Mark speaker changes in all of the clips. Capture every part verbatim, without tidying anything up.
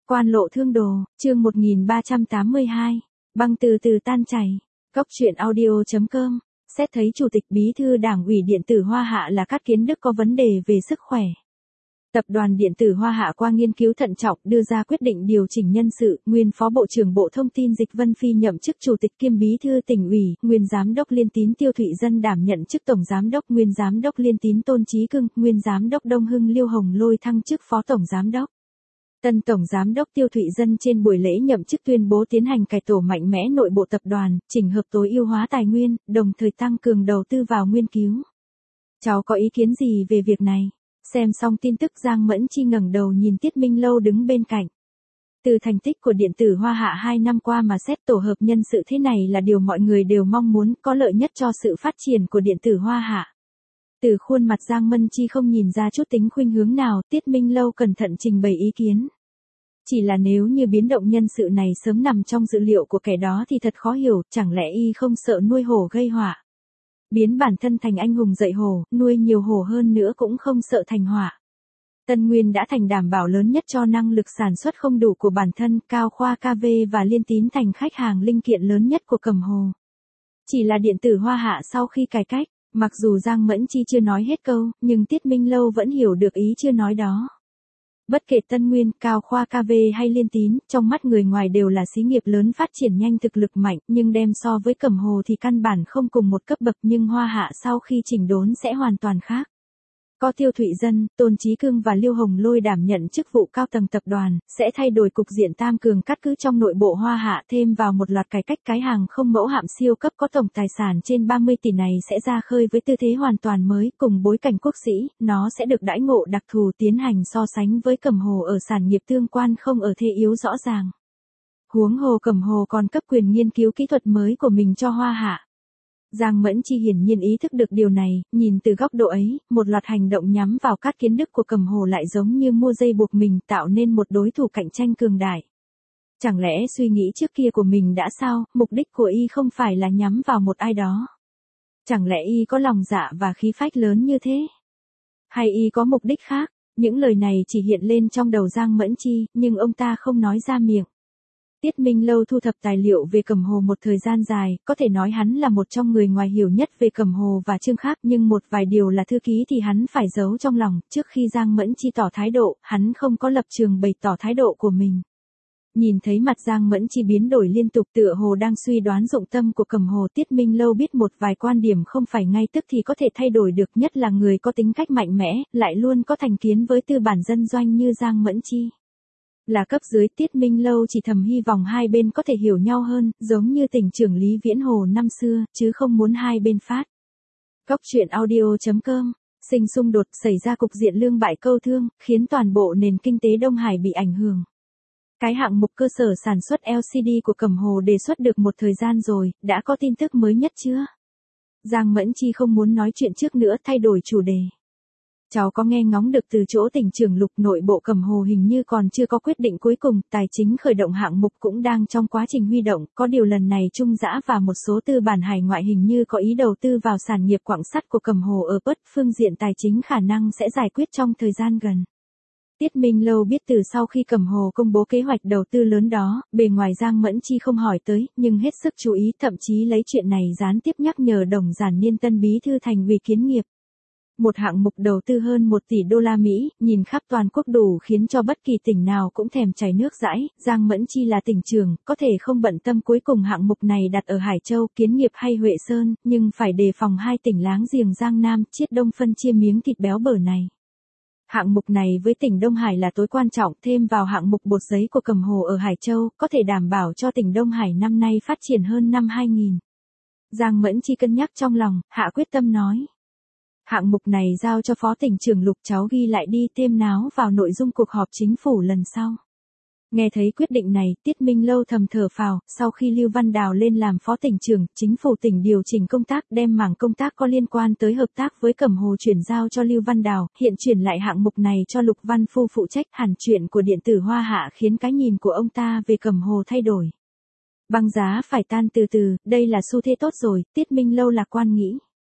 Speaker 1: Quan lộ thương đồ, chương một nghìn ba trăm tám mươi hai. Băng từ từ tan chảy. Cốc truyện audio chấm com. Xét thấy Chủ tịch Bí thư Đảng ủy Điện tử Hoa Hạ là Cát Kiến Đức có vấn đề về sức khỏe. Tập đoàn Điện tử Hoa Hạ qua nghiên cứu thận trọng đưa ra quyết định điều chỉnh nhân sự, nguyên Phó Bộ trưởng Bộ Thông tin Dịch Vân Phi nhậm chức Chủ tịch kiêm Bí thư Tỉnh ủy, nguyên Giám đốc Liên Tín Tiêu Thụy Dân đảm nhận chức Tổng Giám đốc, nguyên Giám đốc Liên Tín Tôn Chí Cưng, nguyên Giám đốc Đông Hưng Liêu Hồng Lôi thăng chức Phó Tổng Giám đốc. Tân Tổng Giám đốc Tiêu Thụy Dân trên buổi lễ nhậm chức tuyên bố tiến hành cải tổ mạnh mẽ nội bộ tập đoàn, chỉnh hợp tối ưu hóa tài nguyên, đồng thời tăng cường đầu tư vào nghiên cứu. Cháu có ý kiến gì về việc này? Xem xong tin tức Giang Mẫn Chi ngẩng đầu nhìn Tiết Minh Lâu đứng bên cạnh. Từ thành tích của Điện tử Hoa Hạ hai năm qua mà xét tổ hợp nhân sự thế này là điều mọi người đều mong muốn, có lợi nhất cho sự phát triển của Điện tử Hoa Hạ. Từ khuôn mặt Giang Mẫn Chi không nhìn ra chút tính khuynh hướng nào, Tiết Minh Lâu cẩn thận trình bày ý kiến. Chỉ là nếu như biến động nhân sự này sớm nằm trong dự liệu của kẻ đó thì thật khó hiểu, chẳng lẽ y không sợ nuôi hổ gây họa. Biến bản thân thành anh hùng dạy hổ, nuôi nhiều hổ hơn nữa cũng không sợ thành họa. Tân Nguyên đã thành đảm bảo lớn nhất cho năng lực sản xuất không đủ của bản thân, Cao Khoa ca vê và Liên Tín thành khách hàng linh kiện lớn nhất của Cầm Hồ. Chỉ là Điện tử Hoa Hạ sau khi cải cách, mặc dù Giang Mẫn Chi chưa nói hết câu, nhưng Tiết Minh Lâu vẫn hiểu được ý chưa nói đó. Bất kể Tân Nguyên, Cao Khoa ca vê hay Liên Tín, trong mắt người ngoài đều là xí nghiệp lớn phát triển nhanh thực lực mạnh, nhưng đem so với Cẩm Hồ thì căn bản không cùng một cấp bậc, nhưng Hoa Hạ sau khi chỉnh đốn sẽ hoàn toàn khác. Có Tiêu Thụy Dân, Tôn Chí Cưng và Liêu Hồng Lôi đảm nhận chức vụ cao tầng tập đoàn, sẽ thay đổi cục diện tam cường cát cứ trong nội bộ Hoa Hạ, thêm vào một loạt cải cách cái hàng không mẫu hạm siêu cấp có tổng tài sản trên ba mươi tỷ này sẽ ra khơi với tư thế hoàn toàn mới, cùng bối cảnh quốc sĩ, nó sẽ được đãi ngộ đặc thù tiến hành so sánh với Cẩm Hồ ở sản nghiệp tương quan không ở thế yếu rõ ràng. Huống hồ Cẩm Hồ còn cấp quyền nghiên cứu kỹ thuật mới của mình cho Hoa Hạ. Giang Mẫn Chi hiển nhiên ý thức được điều này, nhìn từ góc độ ấy, một loạt hành động nhắm vào Cát Kiến Đức của Cẩm Hồ lại giống như mua dây buộc mình tạo nên một đối thủ cạnh tranh cường đại. Chẳng lẽ suy nghĩ trước kia của mình đã sao, mục đích của y không phải là nhắm vào một ai đó? Chẳng lẽ y có lòng dạ và khí phách lớn như thế? Hay y có mục đích khác? Những lời này chỉ hiện lên trong đầu Giang Mẫn Chi, nhưng ông ta không nói ra miệng. Tiết Minh Lâu thu thập tài liệu về Cẩm Hồ một thời gian dài, có thể nói hắn là một trong người ngoài hiểu nhất về Cẩm Hồ và Trương Khác, nhưng một vài điều là thư ký thì hắn phải giấu trong lòng, trước khi Giang Mẫn Chi tỏ thái độ, hắn không có lập trường bày tỏ thái độ của mình. Nhìn thấy mặt Giang Mẫn Chi biến đổi liên tục tựa hồ đang suy đoán dụng tâm của Cẩm Hồ, Tiết Minh Lâu biết một vài quan điểm không phải ngay tức thì có thể thay đổi được, nhất là người có tính cách mạnh mẽ, lại luôn có thành kiến với tư bản dân doanh như Giang Mẫn Chi. Là cấp dưới, Tiết Minh Lâu chỉ thầm hy vọng hai bên có thể hiểu nhau hơn, giống như tỉnh trưởng Lý Viễn Hồ năm xưa, chứ không muốn hai bên phát. Cốc truyện audio chấm com. Sinh xung đột xảy ra cục diện lương bại câu thương, khiến toàn bộ nền kinh tế Đông Hải bị ảnh hưởng. Cái hạng mục cơ sở sản xuất lờ xê đê của Cẩm Hồ đề xuất được một thời gian rồi, đã có tin tức mới nhất chưa? Giang Mẫn Chi không muốn nói chuyện trước nữa, thay đổi chủ đề. Cháu có nghe ngóng được từ chỗ tỉnh trưởng Lục nội bộ Cẩm Hồ hình như còn chưa có quyết định cuối cùng, tài chính khởi động hạng mục cũng đang trong quá trình huy động, có điều lần này Trung Dã và một số tư bản hải ngoại hình như có ý đầu tư vào sản nghiệp quặng sắt của Cẩm Hồ ở Perth, phương diện tài chính khả năng sẽ giải quyết trong thời gian gần. Tiết Minh Lâu biết từ sau khi Cẩm Hồ công bố kế hoạch đầu tư lớn đó, bề ngoài Giang Mẫn Chi không hỏi tới, nhưng hết sức chú ý, thậm chí lấy chuyện này gián tiếp nhắc nhở Đồng Giản Niên tân bí thư thành ủy kiến nghiệp. Một hạng mục đầu tư hơn một tỷ đô la Mỹ, nhìn khắp toàn quốc đủ khiến cho bất kỳ tỉnh nào cũng thèm chảy nước dãi, Giang Mẫn Chi là tỉnh trưởng, có thể không bận tâm cuối cùng hạng mục này đặt ở Hải Châu, Kiến Nghiệp hay Huệ Sơn, nhưng phải đề phòng hai tỉnh láng giềng Giang Nam, Chiết Đông phân chia miếng thịt béo bở này. Hạng mục này với tỉnh Đông Hải là tối quan trọng, thêm vào hạng mục bột giấy của Cẩm Hồ ở Hải Châu, có thể đảm bảo cho tỉnh Đông Hải năm nay phát triển hơn năm hai nghìn. Giang Mẫn Chi cân nhắc trong lòng, hạ quyết tâm nói. Hạng mục này giao cho Phó tỉnh trưởng Lục, cháu ghi lại đi, thêm náo vào nội dung cuộc họp chính phủ lần sau. Nghe thấy quyết định này, Tiết Minh Lâu thầm thở phào, sau khi Lưu Văn Đào lên làm Phó tỉnh trưởng, chính phủ tỉnh điều chỉnh công tác, đem mảng công tác có liên quan tới hợp tác với Cẩm Hồ chuyển giao cho Lưu Văn Đào, hiện chuyển lại hạng mục này cho Lục Văn Phu phụ trách. Hẳn chuyện của Điện tử Hoa Hạ khiến cái nhìn của ông ta về Cẩm Hồ thay đổi. Băng giá phải tan từ từ, đây là xu thế tốt rồi, Tiết Minh Lâu lạc quan nghĩ.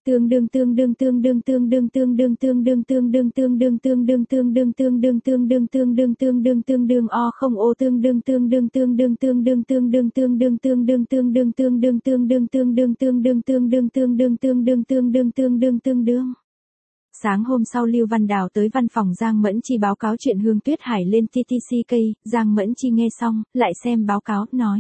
Speaker 1: Tương đương tương đương tương đương tương đương tương đương tương đương tương đương tương đương tương đương tương đương tương đương tương đương tương đương tương đương tương đương o không ô tương đương tương đương tương đương tương đương tương đương tương đương tương đương tương đương tương đương tương đương tương đương tương đương tương đương tương đương tương đương tương đương tương đương tương đương. Sáng hôm sau Lưu Văn Đào tới văn phòng Giang Mẫn Chi báo cáo chuyện Hương Tuyết Hải lên tê tê xê ca, Giang Mẫn Chi nghe xong, lại xem báo cáo, nói.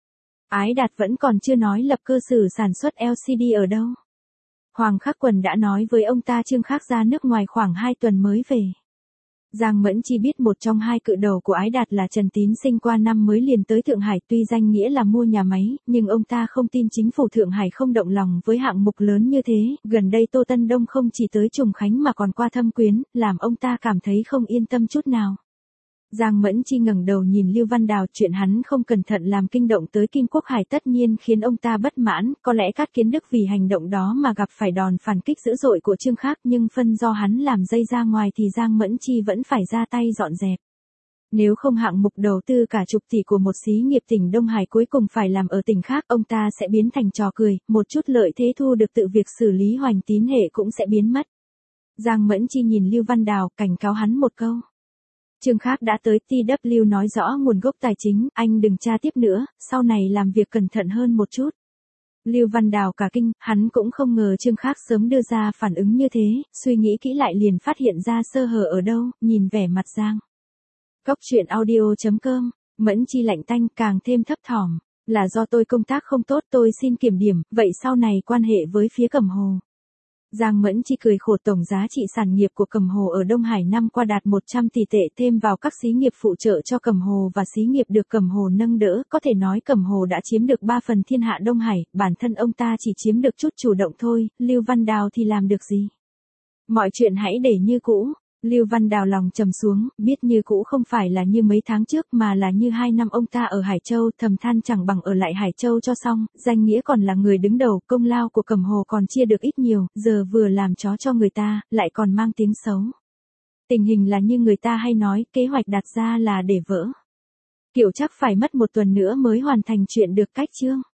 Speaker 1: Ái Đạt vẫn còn chưa nói lập cơ sở sản xuất lờ xê đê ở đâu. Hoàng Khắc Quần đã nói với ông ta Trương Khắc ra nước ngoài khoảng hai tuần mới về. Giang Mẫn Chi biết một trong hai cự đầu của Ái Đạt là Trần Tín Sinh qua năm mới liền tới Thượng Hải, tuy danh nghĩa là mua nhà máy, nhưng ông ta không tin chính phủ Thượng Hải không động lòng với hạng mục lớn như thế. Gần đây Tô Tân Đông không chỉ tới Trùng Khánh mà còn qua Thâm Quyến, làm ông ta cảm thấy không yên tâm chút nào. Giang Mẫn Chi ngẩng đầu nhìn Lưu Văn Đào, chuyện hắn không cẩn thận làm kinh động tới Kim Quốc Hải tất nhiên khiến ông ta bất mãn, có lẽ Cát Kiến Đức vì hành động đó mà gặp phải đòn phản kích dữ dội của Trương Khắc, nhưng phân do hắn làm dây ra ngoài thì Giang Mẫn Chi vẫn phải ra tay dọn dẹp. Nếu không hạng mục đầu tư cả chục tỷ của một xí nghiệp tỉnh Đông Hải cuối cùng phải làm ở tỉnh khác, ông ta sẽ biến thành trò cười, một chút lợi thế thu được từ việc xử lý Hoành Tín hệ cũng sẽ biến mất. Giang Mẫn Chi nhìn Lưu Văn Đào, cảnh cáo hắn một câu. Trương Khắc đã tới tê vê nói rõ nguồn gốc tài chính, anh đừng tra tiếp nữa, sau này làm việc cẩn thận hơn một chút. Lưu Văn Đào cả kinh, hắn cũng không ngờ Trương Khắc sớm đưa ra phản ứng như thế, suy nghĩ kỹ lại liền phát hiện ra sơ hở ở đâu, nhìn vẻ mặt Giang. Cốc truyện audio chấm com, Mẫn Chi lạnh tanh càng thêm thấp thỏm, là do tôi công tác không tốt, tôi xin kiểm điểm, vậy sau này quan hệ với phía Cẩm Hồ. Giang Mẫn Chi cười khổ, tổng giá trị sản nghiệp của Cẩm Hồ ở Đông Hải năm qua đạt một trăm tỷ tệ, thêm vào các xí nghiệp phụ trợ cho Cẩm Hồ và xí nghiệp được Cẩm Hồ nâng đỡ, có thể nói Cẩm Hồ đã chiếm được ba phần thiên hạ Đông Hải, bản thân ông ta chỉ chiếm được chút chủ động thôi, Lưu Văn Đào thì làm được gì? Mọi chuyện hãy để như cũ. Lưu Văn Đào lòng trầm xuống, biết như cũ không phải là như mấy tháng trước mà là như hai năm ông ta ở Hải Châu, thầm than chẳng bằng ở lại Hải Châu cho xong, danh nghĩa còn là người đứng đầu, công lao của Cẩm Hồ còn chia được ít nhiều, giờ vừa làm chó cho người ta, lại còn mang tiếng xấu. Tình hình là như người ta hay nói, kế hoạch đặt ra là để vỡ. Kiểu chắc phải mất một tuần nữa mới hoàn thành chuyện được cách chương.